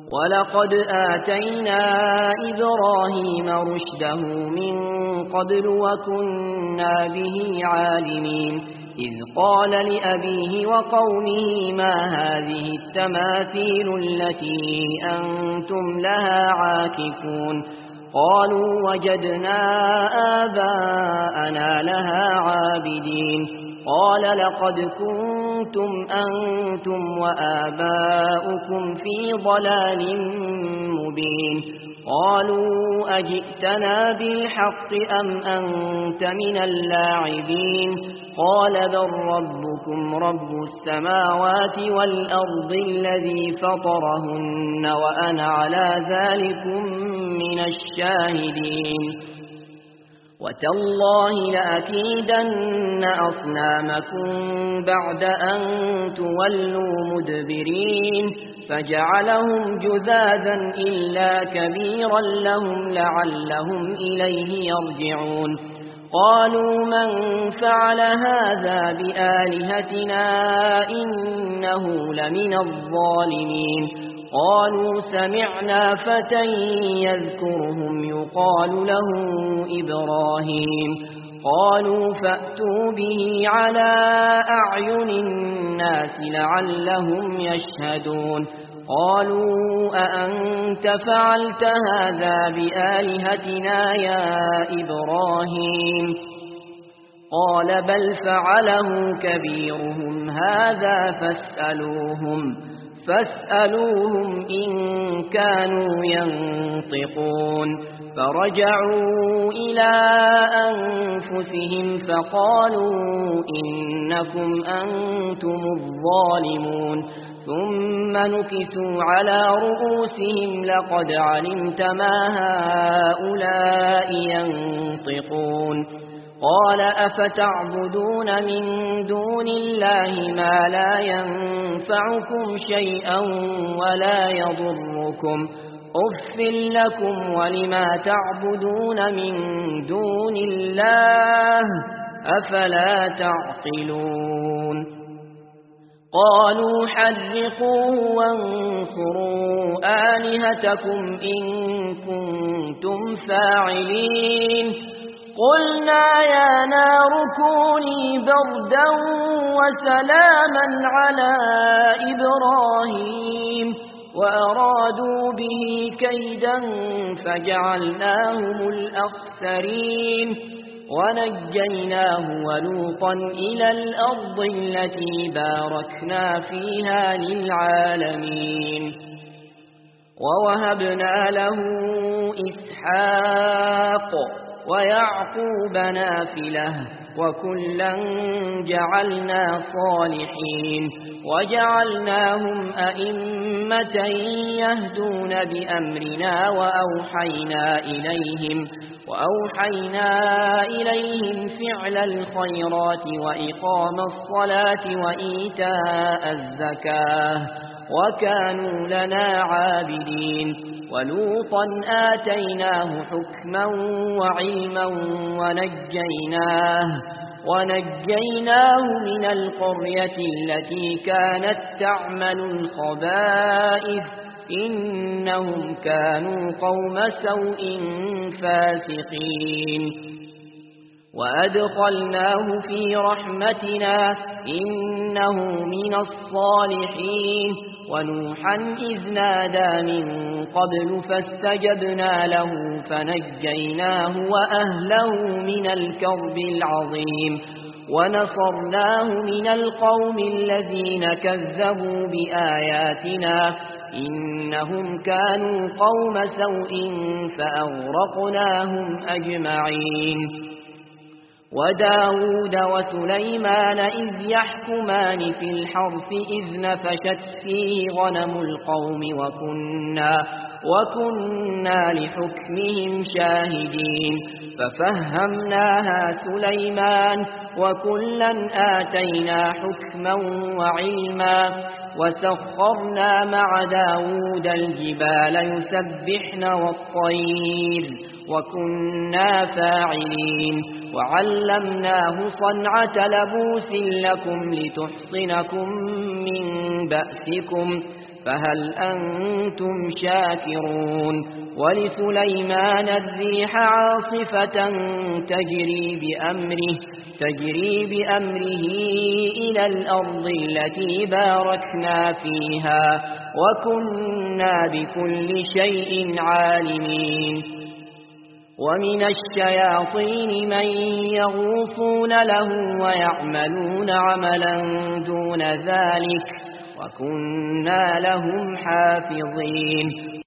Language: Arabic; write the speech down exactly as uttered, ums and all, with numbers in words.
ولقد آتينا إبراهيم رشده من قبل وكنا به عالمين إذ قال لأبيه وقومه ما هذه التماثيل التي أنتم لها عاكفون قالوا وجدنا آباءنا لها عابدين قال لقد كنتم أنتم وآباؤكم في ضلال مبين قالوا أجئتنا بالحق أم أنت من اللاعبين قال بل ربكم رب السماوات والأرض الذي فطرهن وأنا على ذلكم من الشاهدين وتالله لأكيدن أصنامكم بعد أن تولوا مدبرين فجعلهم جذاذا إلا كبيرا لهم لعلهم إليه يرجعون قالوا من فعل هذا بآلهتنا إنه لمن الظالمين قالوا سمعنا فتى يذكرهم يقال له إبراهيم قالوا فأتوا به على أعين الناس لعلهم يشهدون قالوا أأنت فعلت هذا بآلهتنا يا إبراهيم قال بل فعله كبيرهم هذا فاسألوهم فاسألوهم إن كانوا ينطقون فرجعوا إلى أنفسهم فقالوا إنكم أنتم الظالمون ثم نكسوا على رؤوسهم لقد علمت ما هؤلاء ينطقون قال أفتعبدون من دون الله ما لا ينفعكم شيئا ولا يضركم أف لكم ولما تعبدون من دون الله أفلا تعقلون قالوا حرقوه وانصروا آلهتكم إن كنتم فاعلين قلنا يا نار كوني بردا وسلاما على إبراهيم وأرادوا به كيدا فجعلناهم الأخسرين ونجيناه ولوطا إلى الأرض التي باركنا فيها للعالمين ووهبنا له إسحاق ويعقوب نافلة وكلا جعلنا صالحين وجعلناهم أئمة يهدون بأمرنا وأوحينا إليهم وأوحينا إليهم فعل الخيرات وإقام الصلاة وإيتاء الزكاة وكانوا لنا عابدين ولوطا آتيناه حكما وعلما ونجيناه ونجيناه من القرية التي كانت تعمل الخبائث إنهم كانوا قوم سوء فاسقين وأدخلناه في رحمتنا إنه من الصالحين ونوحا إذ نادى من قبل فاستجبنا له فنجيناه وأهله من الكرب العظيم ونصرناه من القوم الذين كذبوا بآياتنا إنهم كانوا قوم سوء فأغرقناهم أجمعين وداود وسليمان إذ يحكمان في الحرث إذ نفشت فيه غنم القوم وكنا, وكنا لحكمهم شاهدين ففهمناها سليمان وكلا آتينا حكما وعلما وسخرنا مع داود الجبال يسبحن والطير وكنا فاعلين وعلمناه صنعة لبوس لكم لتحصنكم من بأسكم فهل أنتم شاكرون ولسليمان الريح عاصفة تجري بأمره تجري بأمره إلى الأرض التي باركنا فيها وكنا بكل شيء عالمين ومن الشياطين من يغوصون له ويعملون عملا دون ذلك وكنا لهم حافظين